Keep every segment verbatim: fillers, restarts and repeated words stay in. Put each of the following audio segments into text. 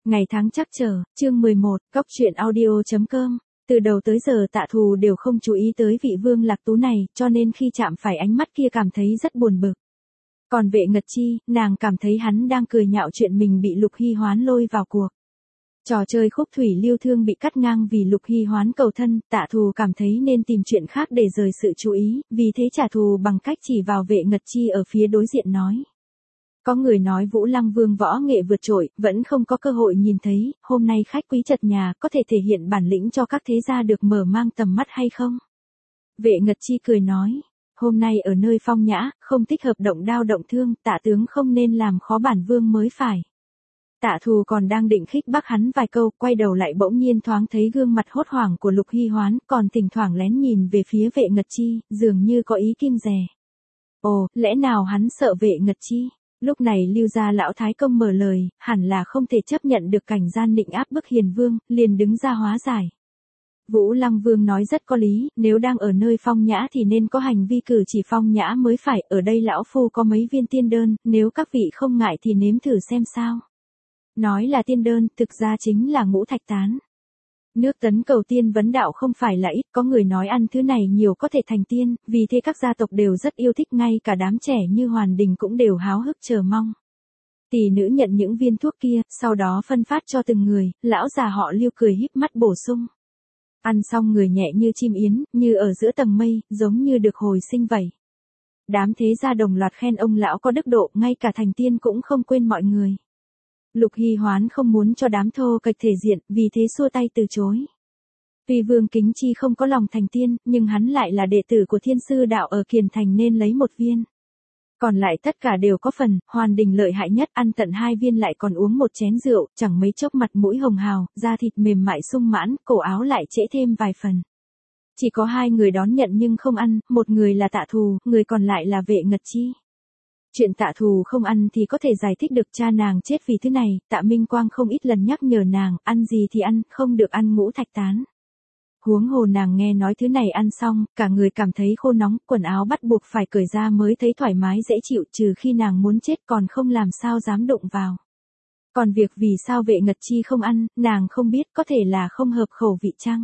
Ngày tháng chắc chờ, chương mười một, Cóc truyện audio chấm com. Từ đầu tới giờ Tạ Thù đều không chú ý tới vị Vương Lạc Tú này, cho nên khi chạm phải ánh mắt kia cảm thấy rất buồn bực. Còn Vệ Ngật Chi, nàng cảm thấy hắn đang cười nhạo chuyện mình bị Lục Hy Hoán lôi vào cuộc. Trò chơi khúc thủy lưu thương bị cắt ngang vì Lục Hy Hoán cầu thân, Tạ Thù cảm thấy nên tìm chuyện khác để rời sự chú ý, vì thế trả thù bằng cách chỉ vào Vệ Ngật Chi ở phía đối diện nói. Có người nói Vũ Lăng Vương võ nghệ vượt trội, vẫn không có cơ hội nhìn thấy, hôm nay khách quý chật nhà, có thể thể hiện bản lĩnh cho các thế gia được mở mang tầm mắt hay không? Vệ Ngật Chi cười nói, hôm nay ở nơi phong nhã, không thích hợp động đao động thương, Tạ tướng không nên làm khó bản vương mới phải. Tạ Thù còn đang định khích bác hắn vài câu, quay đầu lại bỗng nhiên thoáng thấy gương mặt hốt hoảng của Lục Hy Hoán, còn thỉnh thoảng lén nhìn về phía Vệ Ngật Chi, dường như có ý kim dè. Ồ, lẽ nào hắn sợ Vệ Ngật Chi? Lúc này Lưu gia lão thái công mở lời, hẳn là không thể chấp nhận được cảnh gian nịnh áp bức hiền vương, liền đứng ra hóa giải. Vũ Lăng Vương nói rất có lý, nếu đang ở nơi phong nhã thì nên có hành vi cử chỉ phong nhã mới phải, ở đây lão phu có mấy viên tiên đơn, nếu các vị không ngại thì nếm thử xem sao. Nói là tiên đơn, thực ra chính là ngũ thạch tán. Nước tấn cầu tiên vấn đạo không phải là ít, có người nói ăn thứ này nhiều có thể thành tiên, vì thế các gia tộc đều rất yêu thích, ngay cả đám trẻ như Hoàn Đình cũng đều háo hức chờ mong. Tỷ nữ nhận những viên thuốc kia, sau đó phân phát cho từng người, lão già họ Lưu cười híp mắt bổ sung. Ăn xong người nhẹ như chim yến, như ở giữa tầng mây, giống như được hồi sinh vậy. Đám thế gia đồng loạt khen ông lão có đức độ, ngay cả thành tiên cũng không quên mọi người. Lục Hy Hoán không muốn cho đám thô kệch thể diện, vì thế xua tay từ chối. Tuy Vương Kính Chi không có lòng thành tiên, nhưng hắn lại là đệ tử của Thiên Sư Đạo ở Kiền Thành nên lấy một viên. Còn lại tất cả đều có phần, Hoàn Đình lợi hại nhất, ăn tận hai viên lại còn uống một chén rượu, chẳng mấy chốc mặt mũi hồng hào, da thịt mềm mại sung mãn, cổ áo lại trễ thêm vài phần. Chỉ có hai người đón nhận nhưng không ăn, một người là Tạ Thù, người còn lại là Vệ Ngật Chi. Chuyện Tạ Thù không ăn thì có thể giải thích được, cha nàng chết vì thứ này, Tạ Minh Quang không ít lần nhắc nhở nàng, ăn gì thì ăn, không được ăn ngũ thạch tán. Huống hồ nàng nghe nói thứ này ăn xong, cả người cảm thấy khô nóng, quần áo bắt buộc phải cởi ra mới thấy thoải mái dễ chịu, trừ khi nàng muốn chết còn không làm sao dám đụng vào. Còn việc vì sao Vệ Ngật Chi không ăn, nàng không biết, có thể là không hợp khẩu vị chăng?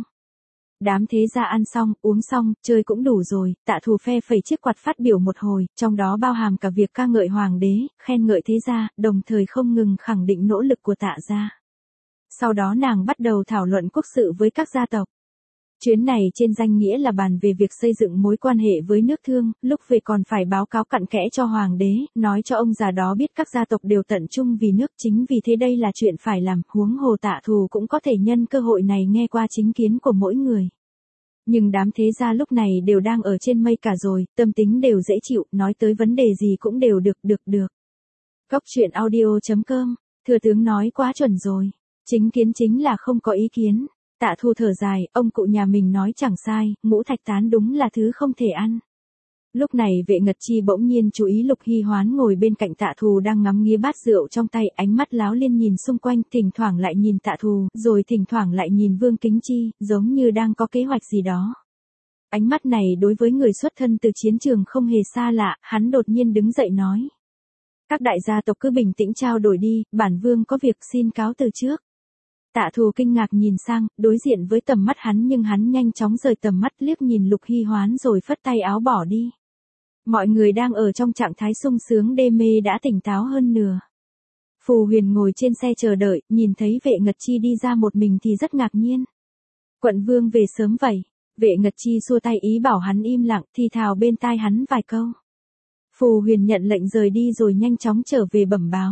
Đám thế gia ăn xong, uống xong, chơi cũng đủ rồi, Tạ Thù phe phẩy chiếc quạt phát biểu một hồi, trong đó bao hàm cả việc ca ngợi hoàng đế, khen ngợi thế gia, đồng thời không ngừng khẳng định nỗ lực của Tạ gia. Sau đó nàng bắt đầu thảo luận quốc sự với các gia tộc. Chuyến này trên danh nghĩa là bàn về việc xây dựng mối quan hệ với nước Thương, lúc về còn phải báo cáo cặn kẽ cho hoàng đế, nói cho ông già đó biết các gia tộc đều tận trung vì nước, chính vì thế đây là chuyện phải làm, huống hồ Tạ Thù cũng có thể nhân cơ hội này nghe qua chính kiến của mỗi người. Nhưng đám thế gia lúc này đều đang ở trên mây cả rồi, tâm tính đều dễ chịu, nói tới vấn đề gì cũng đều được được được. Cóc truyện audio chấm com, thừa tướng nói quá chuẩn rồi, chính kiến chính là không có ý kiến. Tạ Thù thở dài, ông cụ nhà mình nói chẳng sai, ngũ thạch tán đúng là thứ không thể ăn. Lúc này Vệ Ngật Chi bỗng nhiên chú ý Lục Hy Hoán ngồi bên cạnh Tạ Thù đang ngắm nghía bát rượu trong tay, ánh mắt láo liên nhìn xung quanh, thỉnh thoảng lại nhìn Tạ Thù, rồi thỉnh thoảng lại nhìn Vương Kính Chi, giống như đang có kế hoạch gì đó. Ánh mắt này đối với người xuất thân từ chiến trường không hề xa lạ, hắn đột nhiên đứng dậy nói. Các đại gia tộc cứ bình tĩnh trao đổi đi, bản vương có việc xin cáo từ trước. Tạ Thù kinh ngạc nhìn sang, đối diện với tầm mắt hắn nhưng hắn nhanh chóng rời tầm mắt liếc nhìn Lục Hy Hoán rồi phất tay áo bỏ đi. Mọi người đang ở trong trạng thái sung sướng đê mê đã tỉnh táo hơn nửa. Phù Huyền ngồi trên xe chờ đợi, nhìn thấy Vệ Ngật Chi đi ra một mình thì rất ngạc nhiên. Quận vương về sớm vậy. Vệ Ngật Chi xua tay ý bảo hắn im lặng, thì thào bên tai hắn vài câu. Phù Huyền nhận lệnh rời đi rồi nhanh chóng trở về bẩm báo.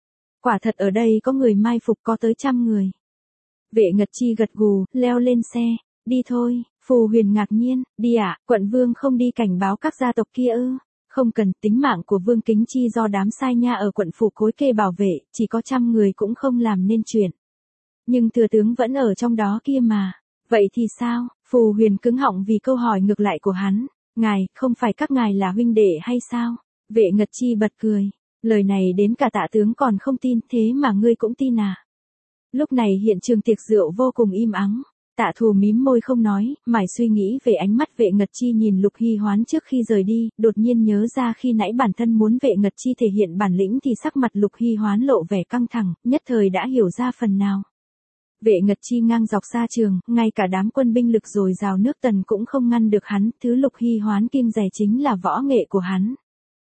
Quả thật ở đây có người mai phục có tới trăm người. Vệ Ngật Chi gật gù, leo lên xe, đi thôi. Phù Huyền ngạc nhiên, đi ạ, à, quận vương không đi cảnh báo các gia tộc kia ư? Không cần, tính mạng của Vương Kính Chi do đám sai nha ở quận phủ cối kê bảo vệ, chỉ có trăm người cũng không làm nên chuyện. Nhưng thừa tướng vẫn ở trong đó kia mà. Vậy thì sao? Phù Huyền cứng họng vì câu hỏi ngược lại của hắn. Ngài, không phải các ngài là huynh đệ hay sao? Vệ Ngật Chi bật cười. Lời này đến cả Tạ tướng còn không tin, thế mà ngươi cũng tin à? Lúc này hiện trường tiệc rượu vô cùng im ắng. Tạ Thù mím môi không nói, mải suy nghĩ về ánh mắt Vệ Ngật Chi nhìn Lục Hy Hoán trước khi rời đi, đột nhiên nhớ ra khi nãy bản thân muốn Vệ Ngật Chi thể hiện bản lĩnh thì sắc mặt Lục Hy Hoán lộ vẻ căng thẳng, nhất thời đã hiểu ra phần nào. Vệ Ngật Chi ngang dọc xa trường, ngay cả đám quân binh lực dồi dào nước Tần cũng không ngăn được hắn, thứ Lục Hy Hoán kiêng dè chính là võ nghệ của hắn.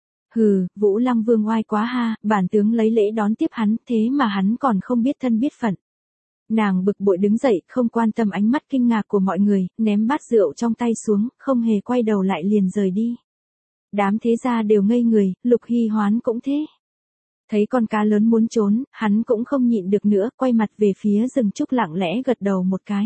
Hừ, Vũ Lăng Vương oai quá ha, bản tướng lấy lễ đón tiếp hắn, thế mà hắn còn không biết thân biết phận. Nàng bực bội đứng dậy, không quan tâm ánh mắt kinh ngạc của mọi người, ném bát rượu trong tay xuống, không hề quay đầu lại liền rời đi. Đám thế gia đều ngây người, Lục Hy Hoán cũng thế. Thấy con cá lớn muốn trốn, hắn cũng không nhịn được nữa, quay mặt về phía rừng trúc lặng lẽ gật đầu một cái.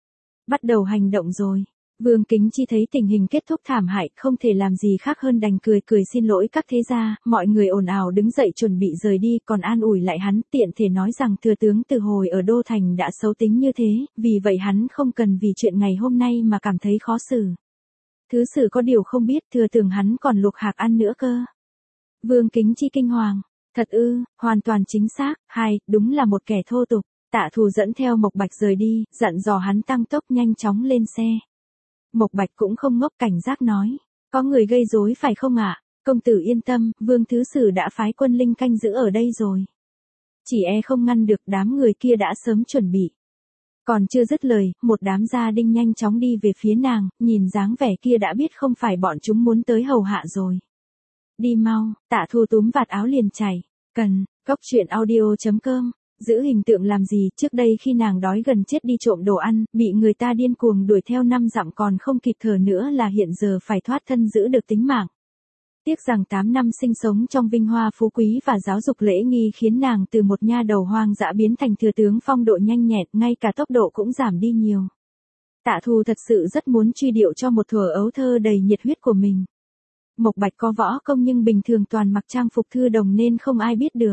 Bắt đầu hành động rồi. Vương Kính Chi thấy tình hình kết thúc thảm hại, không thể làm gì khác hơn đành cười cười xin lỗi các thế gia, mọi người ồn ào đứng dậy chuẩn bị rời đi, còn an ủi lại hắn, tiện thể nói rằng thừa tướng từ hồi ở Đô Thành đã xấu tính như thế, vì vậy hắn không cần vì chuyện ngày hôm nay mà cảm thấy khó xử. Thứ sử có điều không biết, thừa tưởng hắn còn luộc hạc ăn nữa cơ. Vương Kính Chi kinh hoàng, thật ư, hoàn toàn chính xác, hai, đúng là một kẻ thô tục. Tạ Thù dẫn theo Mộc Bạch rời đi, dặn dò hắn tăng tốc nhanh chóng lên xe. Mộc Bạch cũng không ngốc, cảnh giác nói, có người gây rối phải không ạ? Công tử yên tâm, Vương Thứ Sử đã phái quân linh canh giữ ở đây rồi. Chỉ e không ngăn được, đám người kia đã sớm chuẩn bị. Còn chưa dứt lời, một đám gia đinh nhanh chóng đi về phía nàng, nhìn dáng vẻ kia đã biết không phải bọn chúng muốn tới hầu hạ rồi. Đi mau, Tạ Thù túm vạt áo liền chạy. Cần, cốc truyện audio chấm com. Giữ hình tượng làm gì, trước đây khi nàng đói gần chết đi trộm đồ ăn, bị người ta điên cuồng đuổi theo năm dặm còn không kịp thở nữa là hiện giờ phải thoát thân giữ được tính mạng. Tiếc rằng tám năm sinh sống trong vinh hoa phú quý và giáo dục lễ nghi khiến nàng từ một nha đầu hoang dã biến thành thừa tướng phong độ nhanh nhẹn, ngay cả tốc độ cũng giảm đi nhiều. Tạ Thù thật sự rất muốn truy điệu cho một thuở ấu thơ đầy nhiệt huyết của mình. Mộc Bạch có võ công nhưng bình thường toàn mặc trang phục thư đồng nên không ai biết được.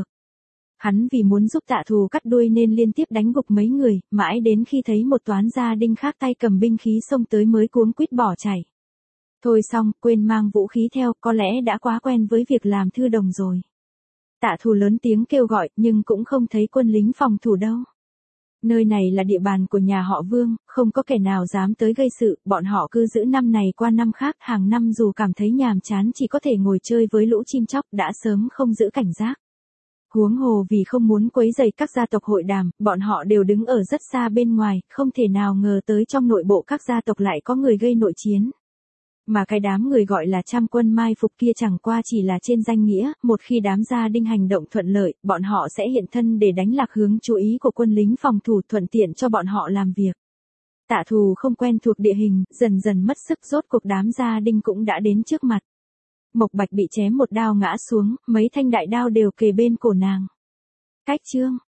Hắn vì muốn giúp Tạ Thù cắt đuôi nên liên tiếp đánh gục mấy người, mãi đến khi thấy một toán gia đinh khác tay cầm binh khí xông tới mới cuống quýt bỏ chạy. Thôi xong, quên mang vũ khí theo, có lẽ đã quá quen với việc làm thư đồng rồi. Tạ Thù lớn tiếng kêu gọi, nhưng cũng không thấy quân lính phòng thủ đâu. Nơi này là địa bàn của nhà họ Vương, không có kẻ nào dám tới gây sự, bọn họ cứ giữ năm này qua năm khác, hàng năm dù cảm thấy nhàm chán chỉ có thể ngồi chơi với lũ chim chóc, đã sớm không giữ cảnh giác. Huống hồ vì không muốn quấy rầy các gia tộc hội đàm, bọn họ đều đứng ở rất xa bên ngoài, không thể nào ngờ tới trong nội bộ các gia tộc lại có người gây nội chiến. Mà cái đám người gọi là trăm quân mai phục kia chẳng qua chỉ là trên danh nghĩa, một khi đám gia đinh hành động thuận lợi, bọn họ sẽ hiện thân để đánh lạc hướng chú ý của quân lính phòng thủ thuận tiện cho bọn họ làm việc. Tạ Thù không quen thuộc địa hình, dần dần mất sức, rốt cuộc đám gia đinh cũng đã đến trước mặt. Mộc Bạch bị chém một đao ngã xuống, mấy thanh đại đao đều kề bên cổ nàng. Cách chương